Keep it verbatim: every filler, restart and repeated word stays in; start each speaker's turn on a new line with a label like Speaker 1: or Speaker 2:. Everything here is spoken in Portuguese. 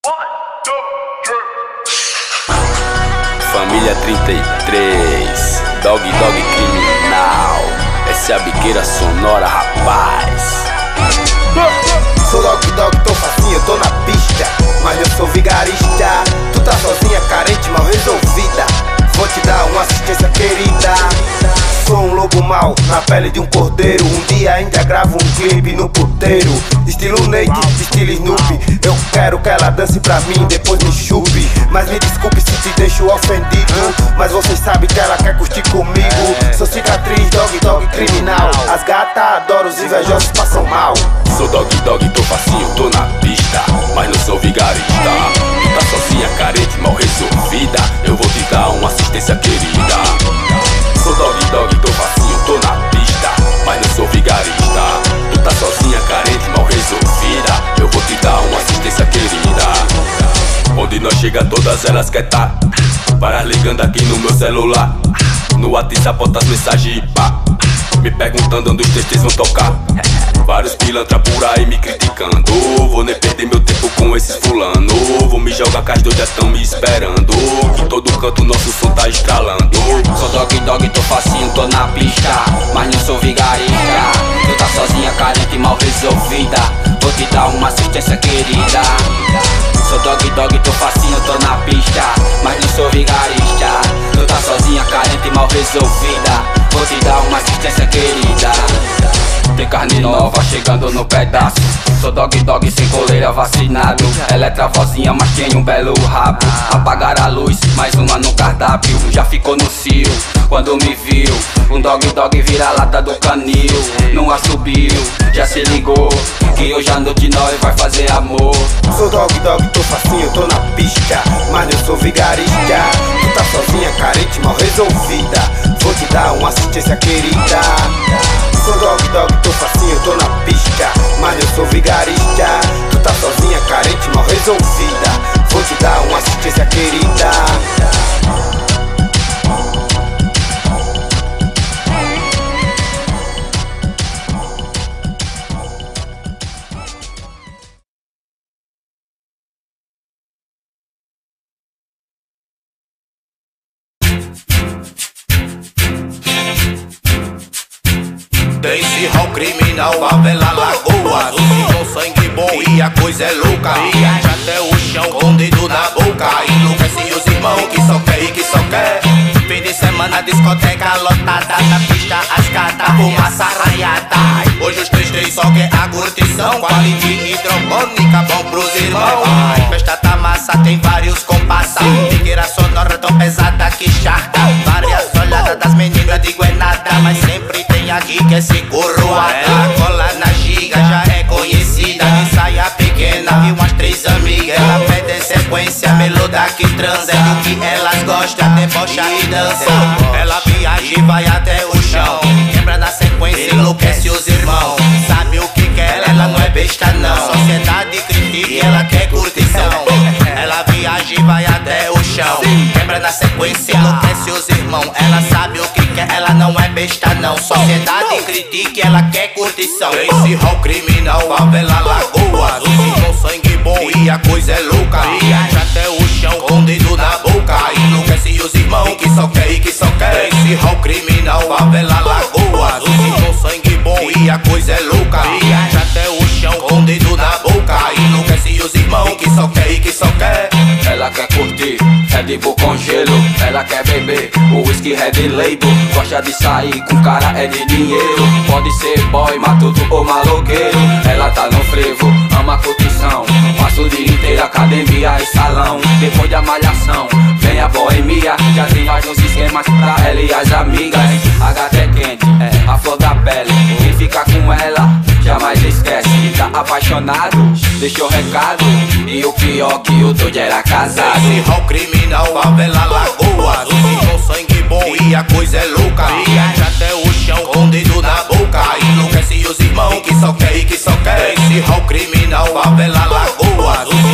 Speaker 1: Família trinta e três, Dog Dog Criminal. Essa é a biqueira sonora, rapaz.
Speaker 2: Sou Dog Dog, tô facinho, tô na pista, mas eu sou vigarista. Tu tá sozinha, carente, mal resolvida. Vou te dar uma assistência querida. Sou um lobo mau, na pele de um cordeiro. Um dia ainda gravo um clipe no puteiro. Estilo Nate, estilo Snoopy. Eu quero que ela dance pra mim, depois me chupe. Mas me desculpe se te deixo ofendido, mas vocês sabem que ela quer curtir comigo. Sou cicatriz, Dog Dog Criminal. As gatas adoram, os invejosos passam mal.
Speaker 1: Sou Dog Dog, tô facinho, tô na pista, mas não sou vigarista. Tu tá sozinha, carente, mal resolvida. Eu vou te dar uma assistência querida. Sou Dog Dog, tô facinho, tô na pista, mas não sou vigarista. Tu tá sozinha, carente, mal resolvida. Eu vou te dar uma assistência querida. Onde nós chega, todas elas quer tá. Para ligando aqui no meu celular, no WhatsApp bota as mensagens e pá, me perguntando onde os textos vão tocar. Vários pilantra por aí me criticando. Vou nem perder meu tempo com esses fulano. Vou me jogar que as doidas tão me esperando. Em todo canto nosso som tá estralando.
Speaker 3: Sou Dog Dog, tô facinho, tô na pista, mas não sou vigarista. Tu tá sozinha, carente, mal resolvida. Vou te dar uma assistência querida. Sou Dog Dog, tô facinho, tô na pista, mas não sou vigarista. Tu tá sozinha, carente, mal resolvida. Vou te dar uma assistência querida. Tem carne nova chegando no pedaço. Sou Dog Dog sem coleira, vacinado. Ela é travozinha, mas tem um belo rabo. Apagar a luz, mais uma no cardápio. Já ficou no cio, quando me viu. Um Dog Dog vira lata do canil. Não assobio, já se ligou que hoje à noite nós vai fazer amor.
Speaker 2: Sou Dog Dog, tô facinho, tô na pista, mas eu sou vigarista. Tu tá sozinha, carente, mal resolvida. Vou te dar uma assistência querida. Sou Dog Dog, tô facinho, tô na pista, mas eu sou vigarista. Tu tá sozinha, carente, mal resolvida. Vou te dar uma assistência querida.
Speaker 4: Dance Hall Criminal, favela Lagoa. Os com sangue bom e a coisa é louca. Viaja até o chão com o dedo na boca. Enlouquece os irmãos que só quer e que só quer. Fim de semana, discoteca lotada. Na pista, as gatas, fumaça raiada. Hoje os três três só quer a curtição. Quality hidropônica, bom pros irmãos. Festa tá massa, tem vários compassas. Biqueira sonora tão pesada que charca. Várias olhadas das meninas, digo é nada, mas sempre tem aqui que é coroada. Cola na giga, já é conhecida. De saia pequena, viu umas três amigas. Ela pede sequência, melodia que transa. É do que elas gostam, debocha e dança. Ela viaja e vai até o chão. Quebra na sequência, enlouquece os irmãos. Sabe o que quer, ela não é besta não. Sociedade critica e ela quer curtição. Ela viaja e vai até o chão. Quebra na sequência, enlouquece os irmãos. Ela sabe o que quer, ela não é besta não. Sociedade critica e ela quer curtição. Dance Hall Criminal, favela Lagoa. Os com sangue bom e a coisa é louca. Viaja até o chão com o dedo na boca. Enlouquece os irmãos que só quer e que só quer. Dance Hall Criminal, favela Lagoa. Os com sangue bom e a coisa é louca. Viaja até o chão com o dedo na boca. Enlouquece os irmãos que só quer e que só quer.
Speaker 3: Ela quer curtir Red Bull com gelo. Ela quer beber o whisky Red Label. Gosta de sair com cara é de dinheiro. Pode ser boy, matuto ou maloqueiro. Ela tá no frevo, ama curtição. Passa o dia inteiro, academia e salão. Depois da malhação, vem a boemia. Já tem vários esquemas pra ela e as amigas. A gata é quente, é a flor da pele. Quem fica com ela jamais esquece. Tá apaixonado, deixou recado. E o pior que o doido era casado.
Speaker 4: Dance Hall Criminal, favela Lagoa. Os com sangue bom e a coisa é louca. Viaja até o chão com o dedo na boca. Enlouquece os irmãos que só quer e que só quer. Dance Hall Criminal, favela Lagoa.